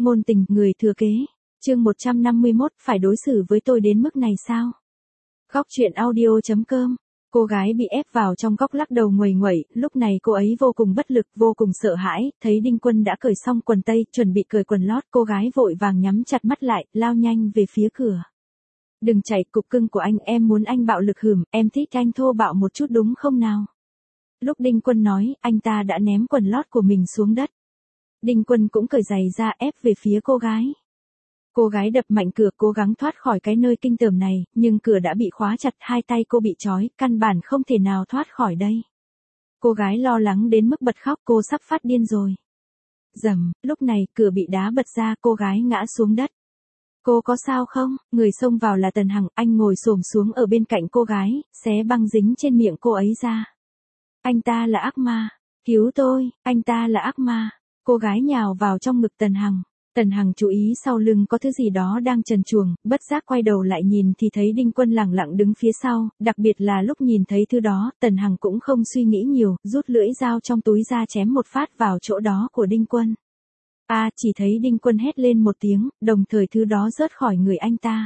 Ngôn tình, người thừa kế. Chương 151, phải đối xử với tôi đến mức này sao? Góc truyện audio.com. Cô gái bị ép vào trong góc lắc đầu nguầy nguẩy, lúc này cô ấy vô cùng bất lực, vô cùng sợ hãi, thấy Đinh Quân đã cởi xong quần tây, chuẩn bị cởi quần lót, cô gái vội vàng nhắm chặt mắt lại, lao nhanh về phía cửa. Đừng chạy, cục cưng của anh, em muốn anh bạo lực hửm, em thích anh thô bạo một chút đúng không nào? Lúc Đinh Quân nói, anh ta đã ném quần lót của mình xuống đất. Đinh Quân cũng cởi giày ra ép về phía cô gái. Cô gái đập mạnh cửa cố gắng thoát khỏi cái nơi kinh tởm này, nhưng cửa đã bị khóa chặt, hai tay cô bị trói, căn bản không thể nào thoát khỏi đây. Cô gái lo lắng đến mức bật khóc, cô sắp phát điên rồi. Rầm, lúc này cửa bị đá bật ra, cô gái ngã xuống đất. Cô có sao không? Người xông vào là Tần Hằng, anh ngồi xổm xuống ở bên cạnh cô gái, xé băng dính trên miệng cô ấy ra. Anh ta là ác ma, cứu tôi, anh ta là ác ma. Cô gái nhào vào trong ngực Tần Hằng. Tần Hằng chú ý sau lưng có thứ gì đó đang trần truồng, bất giác quay đầu lại nhìn thì thấy Đinh Quân lẳng lặng đứng phía sau, đặc biệt là lúc nhìn thấy thứ đó, Tần Hằng cũng không suy nghĩ nhiều, rút lưỡi dao trong túi ra chém một phát vào chỗ đó của Đinh Quân. Chỉ thấy Đinh Quân hét lên một tiếng, đồng thời thứ đó rớt khỏi người anh ta.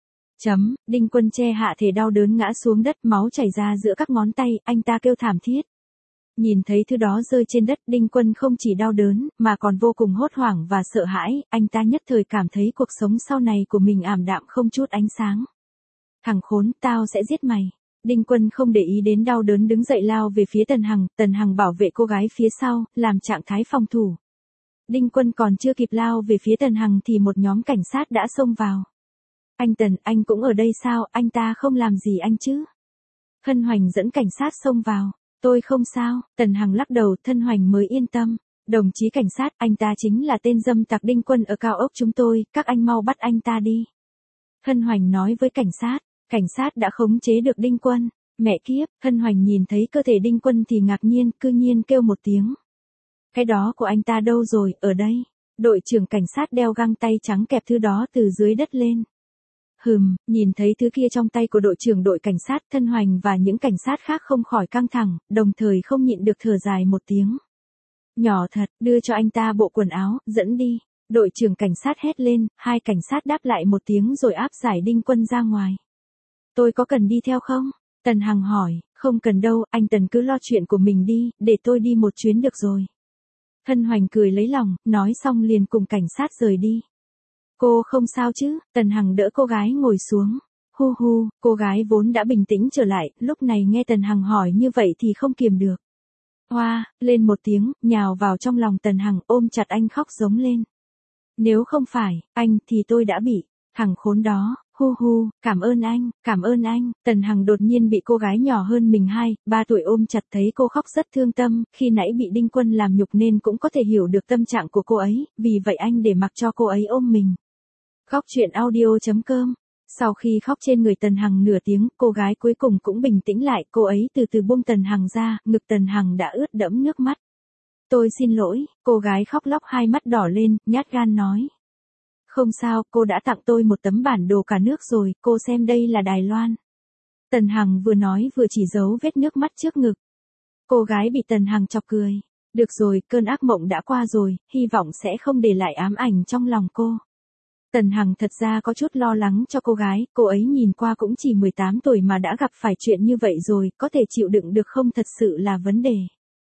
Đinh Quân che hạ thể đau đớn ngã xuống đất, máu chảy ra giữa các ngón tay, anh ta kêu thảm thiết. Nhìn thấy thứ đó rơi trên đất, Đinh Quân không chỉ đau đớn, mà còn vô cùng hốt hoảng và sợ hãi, anh ta nhất thời cảm thấy cuộc sống sau này của mình ảm đạm không chút ánh sáng. Thằng khốn, tao sẽ giết mày. Đinh Quân không để ý đến đau đớn đứng dậy lao về phía Tần Hằng bảo vệ cô gái phía sau, làm trạng thái phòng thủ. Đinh Quân còn chưa kịp lao về phía Tần Hằng thì một nhóm cảnh sát đã xông vào. Anh Tần, anh cũng ở đây sao, anh ta không làm gì anh chứ? Hân Hoành dẫn cảnh sát xông vào. Tôi không sao, Tần Hằng lắc đầu, Thân Hoành mới yên tâm. Đồng chí cảnh sát, anh ta chính là tên dâm tặc Đinh Quân ở cao ốc chúng tôi, các anh mau bắt anh ta đi. Hân Hoành nói với cảnh sát đã khống chế được Đinh Quân. Mẹ kiếp, Hân Hoành nhìn thấy cơ thể Đinh Quân thì ngạc nhiên, cư nhiên kêu một tiếng. Cái đó của anh ta đâu rồi, ở đây. Đội trưởng cảnh sát đeo găng tay trắng kẹp thứ đó từ dưới đất lên. Nhìn thấy thứ kia trong tay của đội trưởng đội cảnh sát, Thân Hoành và những cảnh sát khác không khỏi căng thẳng, đồng thời không nhịn được thở dài một tiếng. Nhỏ thật, đưa cho anh ta bộ quần áo, dẫn đi. Đội trưởng cảnh sát hét lên, hai cảnh sát đáp lại một tiếng rồi áp giải Đinh Quân ra ngoài. Tôi có cần đi theo không? Tần Hằng hỏi, không cần đâu, anh Tần cứ lo chuyện của mình đi, để tôi đi một chuyến được rồi. Thân Hoành cười lấy lòng, nói xong liền cùng cảnh sát rời đi. Cô không sao chứ? Tần Hằng đỡ cô gái ngồi xuống. Cô gái vốn đã bình tĩnh trở lại, lúc này nghe Tần Hằng hỏi như vậy thì không kiềm được. Lên một tiếng, nhào vào trong lòng Tần Hằng, ôm chặt anh khóc giống lên. Nếu không phải, anh, thì tôi đã bị, thằng khốn đó, cảm ơn anh. Tần Hằng đột nhiên bị cô gái nhỏ hơn mình 2-3 tuổi ôm chặt, thấy cô khóc rất thương tâm, khi nãy bị Đinh Quân làm nhục nên cũng có thể hiểu được tâm trạng của cô ấy, vì vậy anh để mặc cho cô ấy ôm mình. Góc truyện audio.com. Sau khi khóc trên người Tần Hằng nửa tiếng, cô gái cuối cùng cũng bình tĩnh lại, cô ấy từ từ buông Tần Hằng ra, ngực Tần Hằng đã ướt đẫm nước mắt. Tôi xin lỗi, cô gái khóc lóc hai mắt đỏ lên, nhát gan nói. Không sao, cô đã tặng tôi một tấm bản đồ cả nước rồi, cô xem đây là Đài Loan. Tần Hằng vừa nói vừa chỉ giấu vết nước mắt trước ngực. Cô gái bị Tần Hằng chọc cười. Được rồi, cơn ác mộng đã qua rồi, hy vọng sẽ không để lại ám ảnh trong lòng cô. Tần Hằng thật ra có chút lo lắng cho cô gái, cô ấy nhìn qua cũng chỉ 18 tuổi mà đã gặp phải chuyện như vậy rồi, có thể chịu đựng được không thật sự là vấn đề.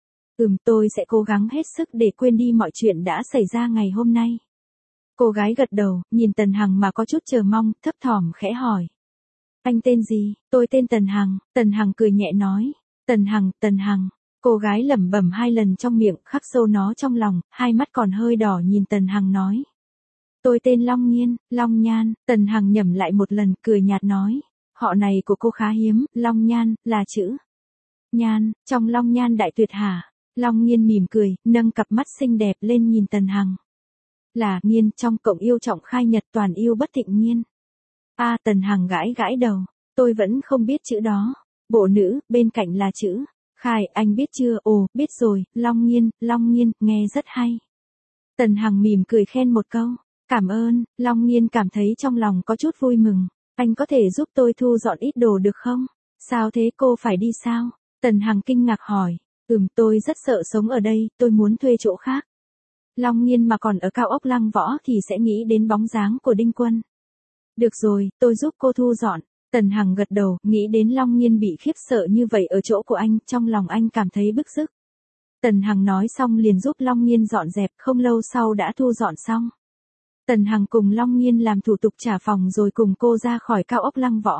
Tôi sẽ cố gắng hết sức để quên đi mọi chuyện đã xảy ra ngày hôm nay. Cô gái gật đầu, nhìn Tần Hằng mà có chút chờ mong, thấp thỏm khẽ hỏi. Anh tên gì? Tôi tên Tần Hằng. Tần Hằng cười nhẹ nói. Tần Hằng. Cô gái lẩm bẩm 2 lần trong miệng, khắc sâu nó trong lòng, hai mắt còn hơi đỏ nhìn Tần Hằng nói. Tôi tên Long Nhiên, Long Nhan. Tần Hằng nhẩm lại một lần, cười nhạt nói. Họ này của cô khá hiếm, Long Nhan, là chữ Nhan, trong Long Nhan đại tuyệt hả? Long Nhiên mỉm cười, nâng cặp mắt xinh đẹp lên nhìn Tần Hằng. Là Nhiên, trong cộng yêu trọng khai nhật toàn yêu bất thịnh Nhiên. Tần Hằng gãi đầu. Tôi vẫn không biết chữ đó. Bộ nữ, bên cạnh là chữ Khai, anh biết chưa? Ồ, biết rồi, Long Nhiên, nghe rất hay. Tần Hằng mỉm cười khen một câu. Cảm ơn. Long Nhiên cảm thấy trong lòng có chút vui mừng. Anh có thể giúp tôi thu dọn ít đồ được không? Sao thế, cô phải đi sao? Tần Hằng kinh ngạc hỏi. Tôi rất sợ sống ở đây, tôi muốn thuê chỗ khác. Long Nghiên mà còn ở cao ốc Lăng Võ thì sẽ nghĩ đến bóng dáng của Đinh Quân. Được rồi, tôi giúp cô thu dọn. Tần Hằng gật đầu, nghĩ đến Long Nghiên bị khiếp sợ như vậy ở chỗ của anh, trong lòng anh cảm thấy bức rứt. Tần Hằng nói xong liền giúp Long Nghiên dọn dẹp, không lâu sau đã thu dọn xong. Tần Hằng cùng Long Nghiên làm thủ tục trả phòng rồi cùng cô ra khỏi cao ốc Lăng Võ.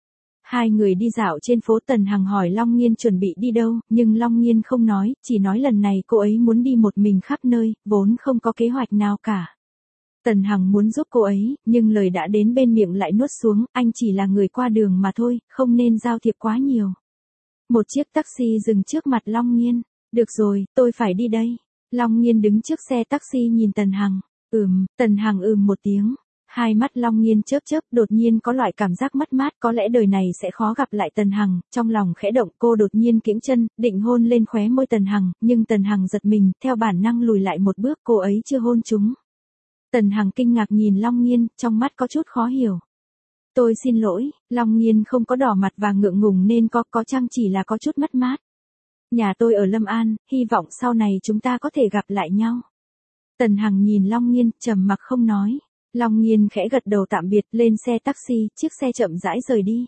Hai người đi dạo trên phố. Tần Hằng hỏi Long Nghiên chuẩn bị đi đâu, nhưng Long Nghiên không nói, chỉ nói lần này cô ấy muốn đi một mình khắp nơi, vốn không có kế hoạch nào cả. Tần Hằng muốn giúp cô ấy, nhưng lời đã đến bên miệng lại nuốt xuống, anh chỉ là người qua đường mà thôi, không nên giao thiệp quá nhiều. Một chiếc taxi dừng trước mặt Long Nghiên. Được rồi, tôi phải đi đây. Long Nghiên đứng trước xe taxi nhìn Tần Hằng. Tần Hằng một tiếng. Hai mắt Long Nghiên chớp chớp, đột nhiên có loại cảm giác mất mát, có lẽ đời này sẽ khó gặp lại Tần Hằng, trong lòng khẽ động, cô đột nhiên kiễng chân, định hôn lên khóe môi Tần Hằng, nhưng Tần Hằng giật mình, theo bản năng lùi lại một bước, cô ấy chưa hôn chúng. Tần Hằng kinh ngạc nhìn Long Nghiên, trong mắt có chút khó hiểu. Tôi xin lỗi. Long Nghiên không có đỏ mặt và ngượng ngùng nên có chăng chỉ là có chút mất mát. Nhà tôi ở Lâm An, hy vọng sau này chúng ta có thể gặp lại nhau. Tần Hằng nhìn Long Nghiên, trầm mặc không nói. Long Nghiên khẽ gật đầu tạm biệt, lên xe taxi, chiếc xe chậm rãi rời đi.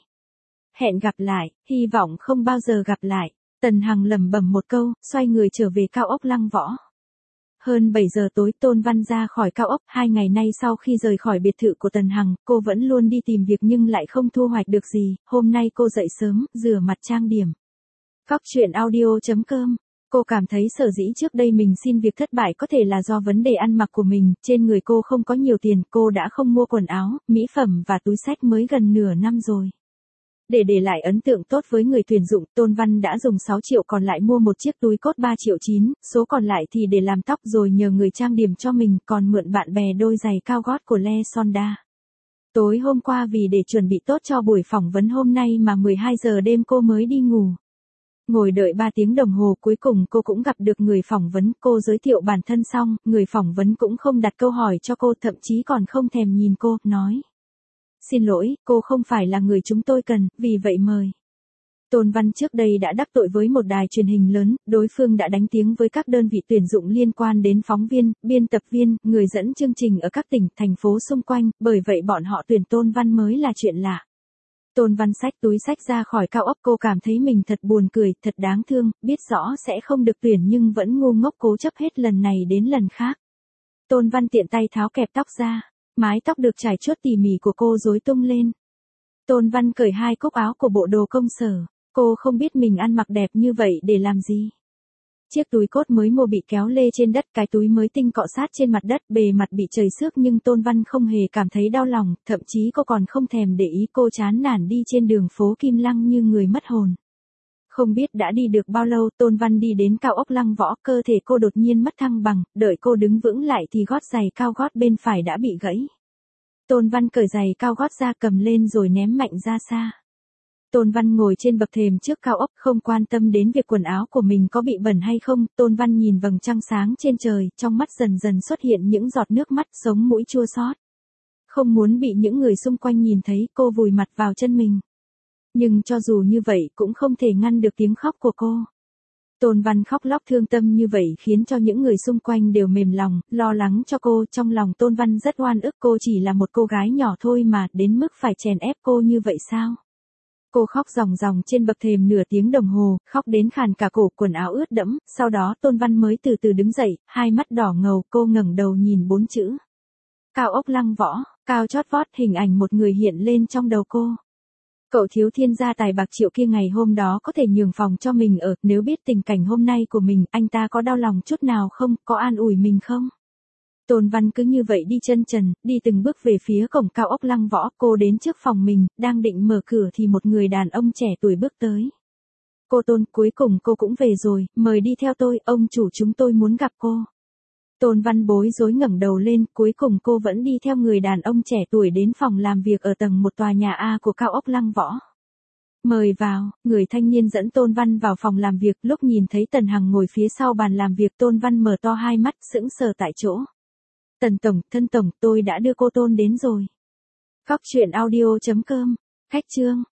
Hẹn gặp lại, hy vọng không bao giờ gặp lại. Tần Hằng lẩm bẩm một câu, xoay người trở về cao ốc Lăng Võ. Hơn 7 giờ tối Tôn Văn ra khỏi cao ốc. 2 ngày nay sau khi rời khỏi biệt thự của Tần Hằng, cô vẫn luôn đi tìm việc nhưng lại không thu hoạch được gì. Hôm nay cô dậy sớm, rửa mặt trang điểm. Cóc truyện audio.com. Cô cảm thấy sở dĩ trước đây mình xin việc thất bại có thể là do vấn đề ăn mặc của mình, trên người cô không có nhiều tiền, cô đã không mua quần áo, mỹ phẩm và túi xách mới gần nửa năm rồi. Để lại ấn tượng tốt với người tuyển dụng, Tôn Văn đã dùng 6 triệu còn lại mua một chiếc túi cốt 3 triệu 9, số còn lại thì để làm tóc rồi nhờ người trang điểm cho mình, còn mượn bạn bè đôi giày cao gót của Le Sonda. Tối hôm qua vì để chuẩn bị tốt cho buổi phỏng vấn hôm nay mà 12 giờ đêm cô mới đi ngủ. Ngồi đợi 3 tiếng đồng hồ cuối cùng cô cũng gặp được người phỏng vấn, cô giới thiệu bản thân xong, người phỏng vấn cũng không đặt câu hỏi cho cô, thậm chí còn không thèm nhìn cô, nói. Xin lỗi, cô không phải là người chúng tôi cần, vì vậy mời. Tôn Văn trước đây đã đắc tội với một đài truyền hình lớn, đối phương đã đánh tiếng với các đơn vị tuyển dụng liên quan đến phóng viên, biên tập viên, người dẫn chương trình ở các tỉnh, thành phố xung quanh, bởi vậy bọn họ tuyển Tôn Văn mới là chuyện lạ. Tôn Văn xách túi xách ra khỏi cao ốc, cô cảm thấy mình thật buồn cười, thật đáng thương, biết rõ sẽ không được tuyển nhưng vẫn ngu ngốc cố chấp hết lần này đến lần khác. Tôn Văn tiện tay tháo kẹp tóc ra, mái tóc được trải chuốt tỉ mỉ của cô rối tung lên. Tôn Văn cởi 2 cúc áo của bộ đồ công sở, cô không biết mình ăn mặc đẹp như vậy để làm gì. Chiếc túi cốt mới mua bị kéo lê trên đất, cái túi mới tinh cọ sát trên mặt đất, bề mặt bị trầy xước nhưng Tôn Văn không hề cảm thấy đau lòng, thậm chí cô còn không thèm để ý, cô chán nản đi trên đường phố Kim Lăng như người mất hồn. Không biết đã đi được bao lâu, Tôn Văn đi đến cao ốc Lăng Võ, cơ thể cô đột nhiên mất thăng bằng, đợi cô đứng vững lại thì gót giày cao gót bên phải đã bị gãy. Tôn Văn cởi giày cao gót ra cầm lên rồi ném mạnh ra xa. Tôn Văn ngồi trên bậc thềm trước cao ốc, không quan tâm đến việc quần áo của mình có bị bẩn hay không, Tôn Văn nhìn vầng trăng sáng trên trời, trong mắt dần dần xuất hiện những giọt nước mắt, sống mũi chua xót. Không muốn bị những người xung quanh nhìn thấy, cô vùi mặt vào chân mình. Nhưng cho dù như vậy cũng không thể ngăn được tiếng khóc của cô. Tôn Văn khóc lóc thương tâm như vậy khiến cho những người xung quanh đều mềm lòng, lo lắng cho cô, trong lòng Tôn Văn rất oan ức, cô chỉ là một cô gái nhỏ thôi mà, đến mức phải chèn ép cô như vậy sao? Cô khóc ròng ròng trên bậc thềm nửa tiếng đồng hồ, khóc đến khàn cả cổ, quần áo ướt đẫm, sau đó Tôn Văn mới từ từ đứng dậy, hai mắt đỏ ngầu, cô ngẩng đầu nhìn 4 chữ. Cao ốc Lăng Võ, cao chót vót, hình ảnh một người hiện lên trong đầu cô. Cậu thiếu thiên gia tài bạc triệu kia ngày hôm đó có thể nhường phòng cho mình ở, nếu biết tình cảnh hôm nay của mình, anh ta có đau lòng chút nào không, có an ủi mình không? Tôn Văn cứ như vậy đi chân trần, đi từng bước về phía cổng cao ốc Lăng Võ, cô đến trước phòng mình, đang định mở cửa thì một người đàn ông trẻ tuổi bước tới. Cô Tôn, cuối cùng cô cũng về rồi, mời đi theo tôi, ông chủ chúng tôi muốn gặp cô. Tôn Văn bối rối ngẩng đầu lên, cuối cùng cô vẫn đi theo người đàn ông trẻ tuổi đến phòng làm việc ở tầng 1 tòa nhà A của cao ốc Lăng Võ. Mời vào, người thanh niên dẫn Tôn Văn vào phòng làm việc, lúc nhìn thấy Tần Hằng ngồi phía sau bàn làm việc Tôn Văn mở to hai mắt, sững sờ tại chỗ. Tần Tổng, thân Tổng, tôi đã đưa cô Tôn đến rồi. Cóc truyện audio.com, khách chương.